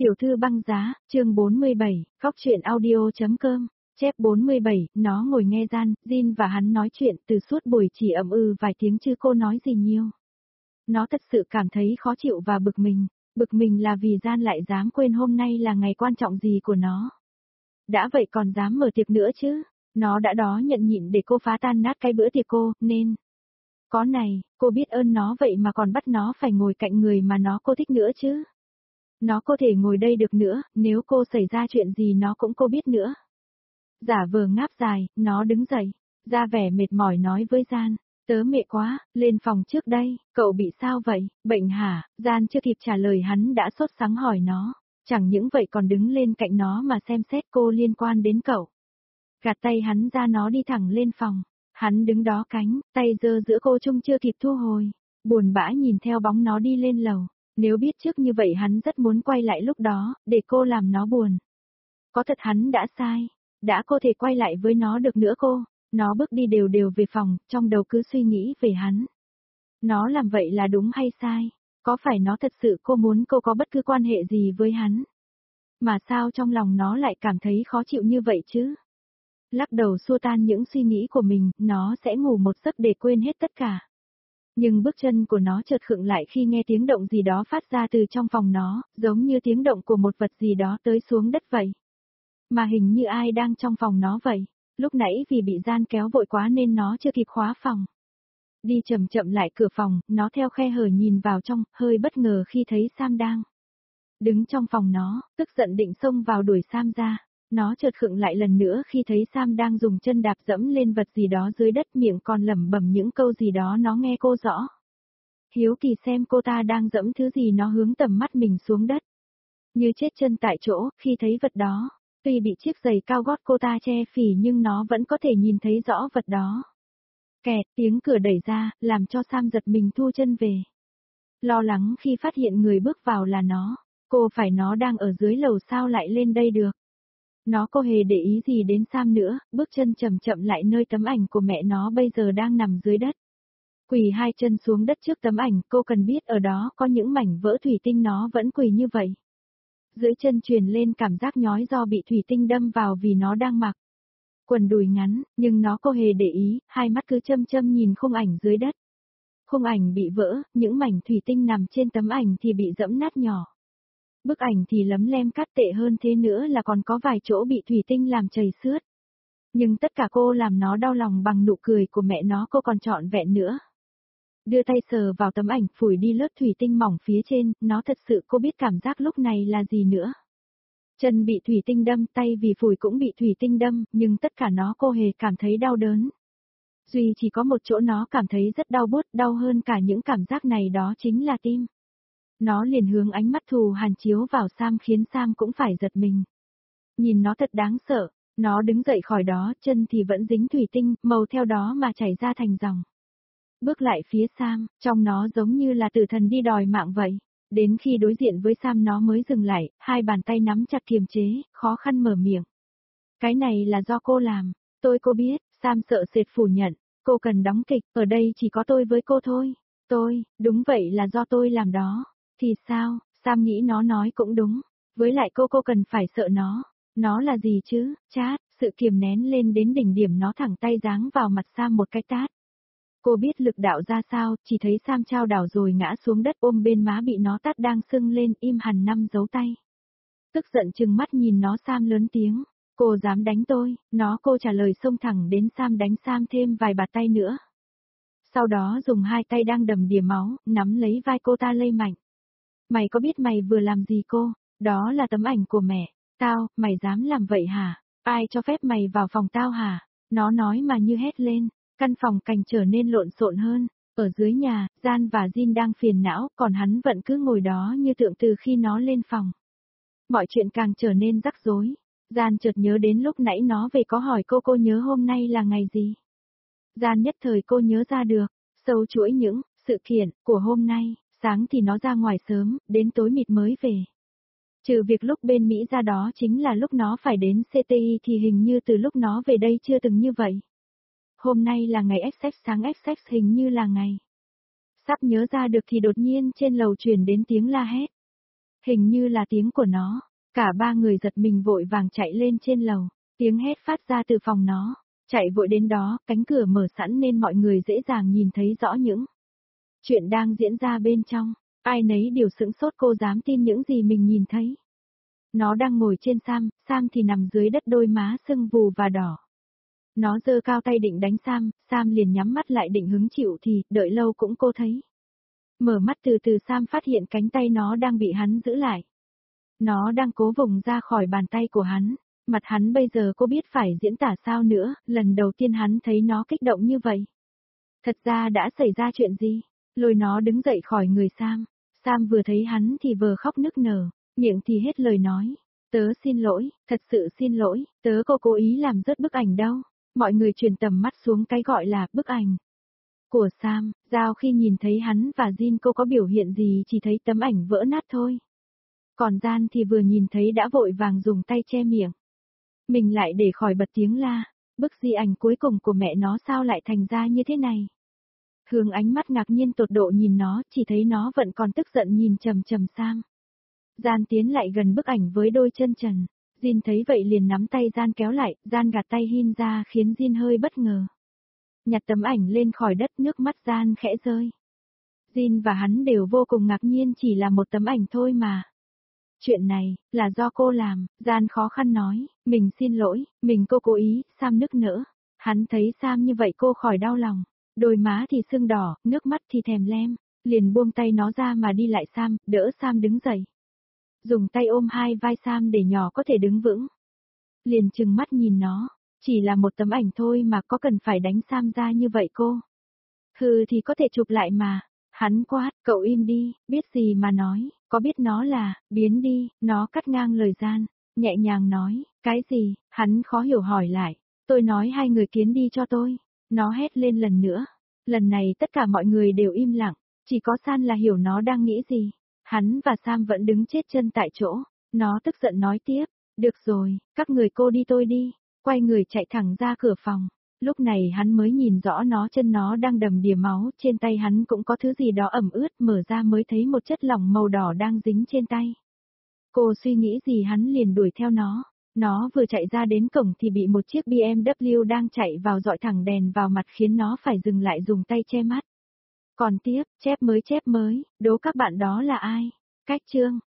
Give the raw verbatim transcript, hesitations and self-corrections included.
Tiểu thư băng giá, chương bốn mươi bảy, góc truyện audio.com, chép bốn mươi bảy, nó ngồi nghe Gian, Jin và hắn nói chuyện từ suốt buổi chỉ ậm ừ vài tiếng chứ cô nói gì nhiều. Nó thật sự cảm thấy khó chịu và bực mình, bực mình là vì Gian lại dám quên hôm nay là ngày quan trọng gì của nó. Đã vậy còn dám mở tiệc nữa chứ, nó đã đó nhận nhịn để cô phá tan nát cái bữa tiệc cô, nên... Có này, cô biết ơn nó vậy mà còn bắt nó phải ngồi cạnh người mà nó cô thích nữa chứ. Nó có thể ngồi đây được nữa, nếu cô xảy ra chuyện gì nó cũng cô biết nữa. Giả vờ ngáp dài, nó đứng dậy, ra vẻ mệt mỏi nói với Gian, tớ mệt quá, lên phòng trước đây, cậu bị sao vậy, bệnh hả? Gian chưa kịp trả lời hắn đã sốt sắng hỏi nó, chẳng những vậy còn đứng lên cạnh nó mà xem xét cô liên quan đến cậu. Gạt tay hắn ra nó đi thẳng lên phòng, hắn đứng đó cánh, tay giơ giữa cô trung chưa kịp thu hồi, buồn bã nhìn theo bóng nó đi lên lầu. Nếu biết trước như vậy hắn rất muốn quay lại lúc đó, để cô làm nó buồn. Có thật hắn đã sai, đã cô thể quay lại với nó được nữa cô, nó bước đi đều đều về phòng, trong đầu cứ suy nghĩ về hắn. Nó làm vậy là đúng hay sai, có phải nó thật sự cô muốn cô có bất cứ quan hệ gì với hắn? Mà sao trong lòng nó lại cảm thấy khó chịu như vậy chứ? Lắc đầu xua tan những suy nghĩ của mình, nó sẽ ngủ một giấc để quên hết tất cả. Nhưng bước chân của nó chợt khựng lại khi nghe tiếng động gì đó phát ra từ trong phòng nó, giống như tiếng động của một vật gì đó tới xuống đất vậy. Mà hình như ai đang trong phòng nó vậy, lúc nãy vì bị Gian kéo vội quá nên nó chưa kịp khóa phòng. Đi chậm chậm lại cửa phòng, nó theo khe hở nhìn vào trong, hơi bất ngờ khi thấy Sam đang đứng trong phòng nó, tức giận định xông vào đuổi Sam ra. Nó chợt khựng lại lần nữa khi thấy Sam đang dùng chân đạp dẫm lên vật gì đó dưới đất, miệng còn lẩm bẩm những câu gì đó nó nghe cô rõ. Hiếu kỳ xem cô ta đang dẫm thứ gì nó hướng tầm mắt mình xuống đất. Như chết chân tại chỗ, khi thấy vật đó, tuy bị chiếc giày cao gót cô ta che phỉ nhưng nó vẫn có thể nhìn thấy rõ vật đó. Kẹt, tiếng cửa đẩy ra, làm cho Sam giật mình thu chân về. Lo lắng khi phát hiện người bước vào là nó, cô phải nó đang ở dưới lầu sao lại lên đây được. Nó có hề để ý gì đến Sam nữa, bước chân chậm chậm lại nơi tấm ảnh của mẹ nó bây giờ đang nằm dưới đất. Quỳ hai chân xuống đất trước tấm ảnh, cô cần biết ở đó có những mảnh vỡ thủy tinh nó vẫn quỳ như vậy. Dưới chân truyền lên cảm giác nhói do bị thủy tinh đâm vào vì nó đang mặc quần đùi ngắn, nhưng nó có hề để ý, hai mắt cứ chăm chăm nhìn khung ảnh dưới đất. Khung ảnh bị vỡ, những mảnh thủy tinh nằm trên tấm ảnh thì bị dẫm nát nhỏ. Bức ảnh thì lấm lem cắt, tệ hơn thế nữa là còn có vài chỗ bị thủy tinh làm chảy xước. Nhưng tất cả cô làm nó đau lòng bằng nụ cười của mẹ nó cô còn trọn vẹn nữa. Đưa tay sờ vào tấm ảnh, phủi đi lớp thủy tinh mỏng phía trên, nó thật sự cô biết cảm giác lúc này là gì nữa. Chân bị thủy tinh đâm, tay vì phủi cũng bị thủy tinh đâm, nhưng tất cả nó cô hề cảm thấy đau đớn. Duy chỉ có một chỗ nó cảm thấy rất đau buốt, đau hơn cả những cảm giác này đó chính là tim. Nó liền hướng ánh mắt thù hằn chiếu vào Sam khiến Sam cũng phải giật mình. Nhìn nó thật đáng sợ, nó đứng dậy khỏi đó, chân thì vẫn dính thủy tinh, màu theo đó mà chảy ra thành dòng. Bước lại phía Sam, trong nó giống như là tử thần đi đòi mạng vậy. Đến khi đối diện với Sam nó mới dừng lại, hai bàn tay nắm chặt kiềm chế, khó khăn mở miệng. Cái này là do cô làm, tôi cô biết, Sam sợ sệt phủ nhận, cô cần đóng kịch, ở đây chỉ có tôi với cô thôi. Tôi, đúng vậy là do tôi làm đó. Thì sao, Sam nghĩ nó nói cũng đúng, với lại cô cô cần phải sợ nó, nó là gì chứ, chát, sự kiềm nén lên đến đỉnh điểm nó thẳng tay giáng vào mặt Sam một cái tát. Cô biết lực đạo ra sao, chỉ thấy Sam trao đảo rồi ngã xuống đất ôm bên má bị nó tát đang sưng lên im hẳn năm dấu tay. Tức giận chừng mắt nhìn nó Sam lớn tiếng, cô dám đánh tôi, nó cô trả lời xông thẳng đến Sam đánh Sam thêm vài bạt tay nữa. Sau đó dùng hai tay đang đầm đìa máu, nắm lấy vai cô ta lay mạnh. Mày có biết mày vừa làm gì cô? Đó là tấm ảnh của mẹ. Tao, mày dám làm vậy hả? Ai cho phép mày vào phòng tao hả? Nó nói mà như hét lên. Căn phòng cảnh trở nên lộn xộn hơn. Ở dưới nhà, Gian và Jin đang phiền não, còn hắn vẫn cứ ngồi đó như tượng từ khi nó lên phòng. Mọi chuyện càng trở nên rắc rối. Gian chợt nhớ đến lúc nãy nó về có hỏi cô cô nhớ hôm nay là ngày gì. Gian nhất thời cô nhớ ra được, sâu chuỗi những sự kiện của hôm nay. Sáng thì nó ra ngoài sớm, đến tối mịt mới về. Trừ việc lúc bên Mỹ ra đó chính là lúc nó phải đến xê tê i thì hình như từ lúc nó về đây chưa từng như vậy. Hôm nay là ngày ét ét sáng ét ét hình như là ngày. Sắp nhớ ra được thì đột nhiên trên lầu truyền đến tiếng la hét. Hình như là tiếng của nó. Cả ba người giật mình vội vàng chạy lên trên lầu. Tiếng hét phát ra từ phòng nó. Chạy vội đến đó, cánh cửa mở sẵn nên mọi người dễ dàng nhìn thấy rõ những chuyện đang diễn ra bên trong. Ai nấy đều sững sốt, cô dám tin những gì mình nhìn thấy. Nó đang ngồi trên Sam, Sam thì nằm dưới đất, đôi má sưng vù và đỏ. Nó giơ cao tay định đánh Sam, Sam liền nhắm mắt lại định hứng chịu thì, đợi lâu cũng cô thấy. Mở mắt từ từ, Sam phát hiện cánh tay nó đang bị hắn giữ lại. Nó đang cố vùng ra khỏi bàn tay của hắn. Mặt hắn bây giờ cô biết phải diễn tả sao nữa, lần đầu tiên hắn thấy nó kích động như vậy. Thật ra đã xảy ra chuyện gì? Lôi nó đứng dậy khỏi người Sam. Sam vừa thấy hắn thì vừa khóc nức nở, miệng thì hết lời nói. Tớ xin lỗi, thật sự xin lỗi, tớ có cố ý làm rớt bức ảnh đâu. Mọi người truyền tầm mắt xuống cái gọi là bức ảnh của Sam. Giao khi nhìn thấy hắn và Jin cô có biểu hiện gì, chỉ thấy tấm ảnh vỡ nát thôi. Còn Gian thì vừa nhìn thấy đã vội vàng dùng tay che miệng. Mình lại để khỏi bật tiếng la. Bức di ảnh cuối cùng của mẹ nó sao lại thành ra như thế này? Hương ánh mắt ngạc nhiên tột độ nhìn nó, chỉ thấy nó vẫn còn tức giận nhìn chầm chầm Sam. Gian tiến lại gần bức ảnh với đôi chân trần. Jin thấy vậy liền nắm tay Gian kéo lại, Gian gạt tay Hin ra khiến Jin hơi bất ngờ. Nhặt tấm ảnh lên khỏi đất, nước mắt Gian khẽ rơi. Jin và hắn đều vô cùng ngạc nhiên, chỉ là một tấm ảnh thôi mà. Chuyện này, là do cô làm, Gian khó khăn nói, mình xin lỗi, mình cô cố ý, Sam nức nở. Hắn thấy Sam như vậy cô khỏi đau lòng, đôi má thì sưng đỏ, nước mắt thì thèm lem, liền buông tay nó ra mà đi lại Sam, đỡ Sam đứng dậy. Dùng tay ôm hai vai Sam để nhỏ có thể đứng vững. Liền trừng mắt nhìn nó, chỉ là một tấm ảnh thôi mà có cần phải đánh Sam ra như vậy cô? Hừ thì có thể chụp lại mà. Hắn quát, cậu im đi, biết gì mà nói, có biết nó là, biến đi, nó cắt ngang lời Gian, nhẹ nhàng nói, cái gì, hắn khó hiểu hỏi lại, tôi nói hai người kiến đi cho tôi, nó hét lên lần nữa, lần này tất cả mọi người đều im lặng, chỉ có San là hiểu nó đang nghĩ gì, hắn và Sam vẫn đứng chết chân tại chỗ, nó tức giận nói tiếp, được rồi, các người cô đi tôi đi, quay người chạy thẳng ra cửa phòng. Lúc này hắn mới nhìn rõ nó, chân nó đang đầm đìa máu, trên tay hắn cũng có thứ gì đó ẩm ướt, mở ra mới thấy một chất lỏng màu đỏ đang dính trên tay. Cô suy nghĩ gì hắn liền đuổi theo nó, nó vừa chạy ra đến cổng thì bị một chiếc bê em vê đang chạy vào dọi thẳng đèn vào mặt khiến nó phải dừng lại dùng tay che mắt. Còn tiếp, chép mới chép mới, đố các bạn đó là ai? Cách chương